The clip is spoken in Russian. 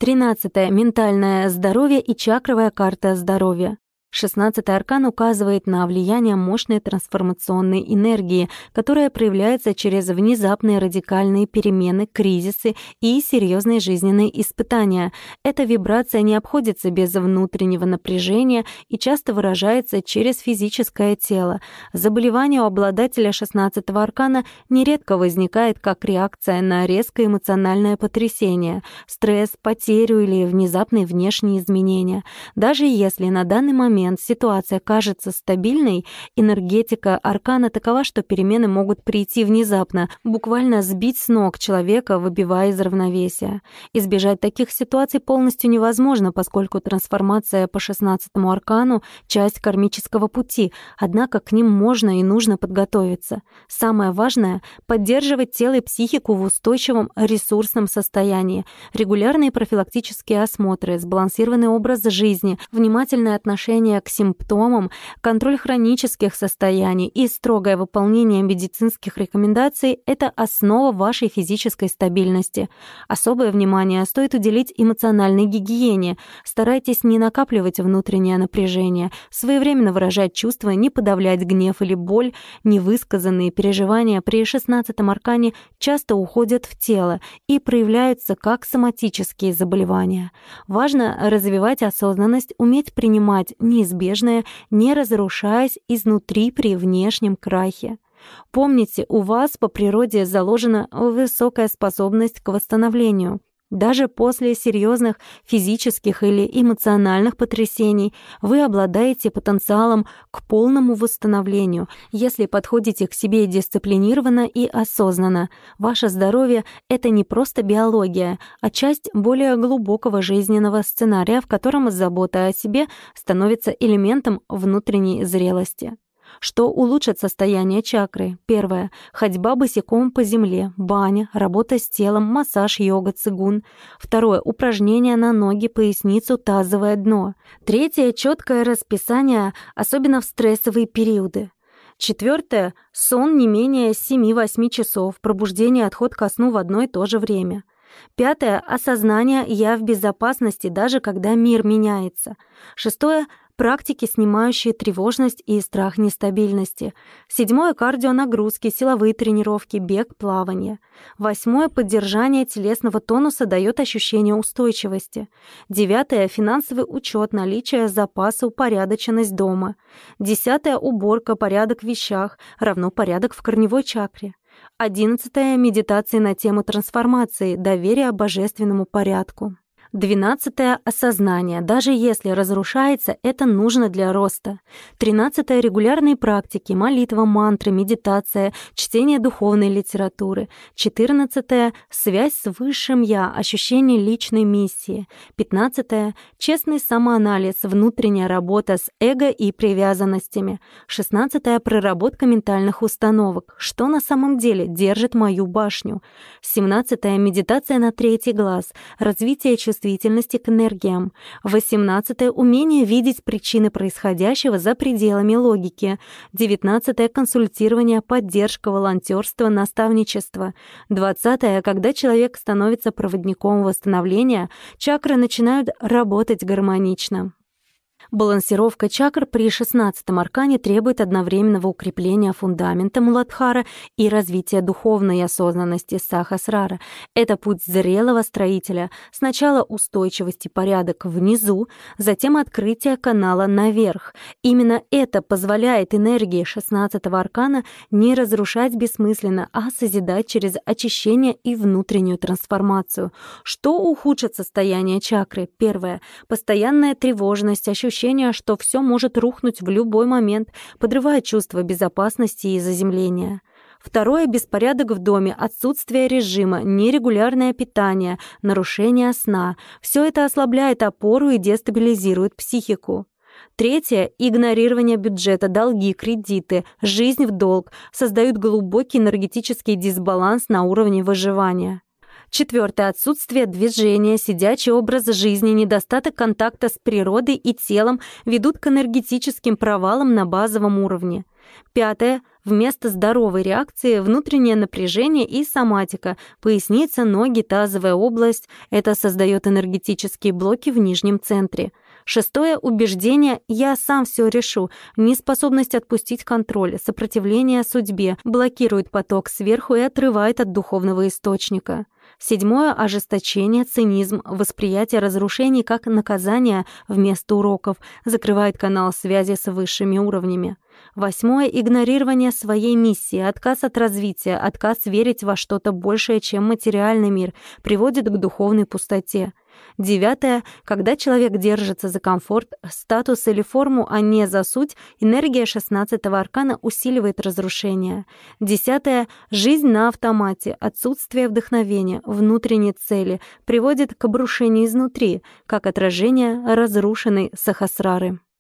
13. Ментальное здоровье и чакровая карта здоровья. 16-й аркан указывает на влияние мощной трансформационной энергии, которая проявляется через внезапные радикальные перемены, кризисы и серьезные жизненные испытания. Эта вибрация не обходится без внутреннего напряжения и часто выражается через физическое тело. Заболевание у обладателя 16-го аркана нередко возникает как реакция на резкое эмоциональное потрясение, стресс, потерю или внезапные внешние изменения. Даже если на данный момент ситуация кажется стабильной, энергетика аркана такова, что перемены могут прийти внезапно, буквально сбить с ног человека, выбивая из равновесия. Избежать таких ситуаций полностью невозможно, поскольку трансформация по 16-му аркану — часть кармического пути, однако к ним можно и нужно подготовиться. Самое важное — поддерживать тело и психику в устойчивом ресурсном состоянии, регулярные профилактические осмотры, сбалансированный образ жизни, внимательное отношение к симптомам, контроль хронических состояний и строгое выполнение медицинских рекомендаций — это основа вашей физической стабильности. Особое внимание стоит уделить эмоциональной гигиене. Старайтесь не накапливать внутреннее напряжение, своевременно выражать чувства, не подавлять гнев или боль. Невысказанные переживания при 16-м аркане часто уходят в тело и проявляются как соматические заболевания. Важно развивать осознанность, уметь принимать неизбежное, не разрушаясь изнутри при внешнем крахе. Помните, у вас по природе заложена высокая способность к восстановлению. Даже после серьезных физических или эмоциональных потрясений вы обладаете потенциалом к полному восстановлению, если подходите к себе дисциплинированно и осознанно. Ваше здоровье — это не просто биология, а часть более глубокого жизненного сценария, в котором забота о себе становится элементом внутренней зрелости. Что улучшит состояние чакры? Первое. Ходьба босиком по земле, баня, работа с телом, массаж, йога, цигун. Второе. Упражнения на ноги, поясницу, тазовое дно. Третье. Четкое расписание, особенно в стрессовые периоды. Четвертое. Сон не менее 7-8 часов, пробуждение, отход ко сну в одно и то же время. Пятое. Осознание «я в безопасности», даже когда мир меняется. Шестое. Практики, снимающие тревожность и страх нестабильности. 7. Кардионагрузки, силовые тренировки, бег, плавание. 8. Поддержание телесного тонуса дает ощущение устойчивости. 9. Финансовый учет, наличие запаса, упорядоченность дома. 10. Уборка, порядок в вещах, равно порядок в корневой чакре. 11. Медитации на тему трансформации, доверие божественному порядку. 12. Осознание. Даже если разрушается, это нужно для роста. 13. Регулярные практики, молитва, мантры, медитация, чтение духовной литературы. 14. Связь с высшим «я», ощущение личной миссии. 15. Честный самоанализ, внутренняя работа с эго и привязанностями. 16. Проработка ментальных установок. Что на самом деле держит мою башню? 17. Медитация на третий глаз, развитие чувствительности к энергиям. 18. Умение видеть причины происходящего за пределами логики. 19. Консультирование, поддержка, волонтерство, наставничество. 20. Когда человек становится проводником восстановления, чакры начинают работать гармонично. Балансировка чакр при 16-м аркане требует одновременного укрепления фундамента Муладхара и развития духовной осознанности Сахасрара. Это путь зрелого строителя. Сначала устойчивость и порядок внизу, затем открытие канала наверх. Именно это позволяет энергии 16-го аркана не разрушать бессмысленно, а созидать через очищение и внутреннюю трансформацию. Что ухудшит состояние чакры? Первое. Постоянная тревожность, ощущение, что все может рухнуть в любой момент, подрывая чувство безопасности и заземления. Второе — беспорядок в доме, отсутствие режима, нерегулярное питание, нарушение сна. Все это ослабляет опору и дестабилизирует психику. Третье — игнорирование бюджета, долги, кредиты, жизнь в долг создают глубокий энергетический дисбаланс на уровне выживания. Четвертое — отсутствие движения, сидячий образ жизни, недостаток контакта с природой и телом ведут к энергетическим провалам на базовом уровне. Пятое. Вместо здоровой реакции внутреннее напряжение и соматика, поясница, ноги, тазовая область. Это создает энергетические блоки в нижнем центре. Шестое. Убеждение «я сам все решу», неспособность отпустить контроль, сопротивление судьбе, блокирует поток сверху и отрывает от духовного источника. Седьмое. Ожесточение, цинизм, восприятие разрушений как наказания вместо уроков, закрывает канал связи с высшими уровнями. Восьмое. Игнорирование своей миссии, отказ от развития, отказ верить во что-то большее, чем материальный мир, приводит к духовной пустоте. Девятое. Когда человек держится за комфорт, статус или форму, а не за суть, энергия 16-го аркана усиливает разрушение. Десятое. Жизнь на автомате, отсутствие вдохновения, внутренней цели приводит к обрушению изнутри, как отражение разрушенной сахасрары.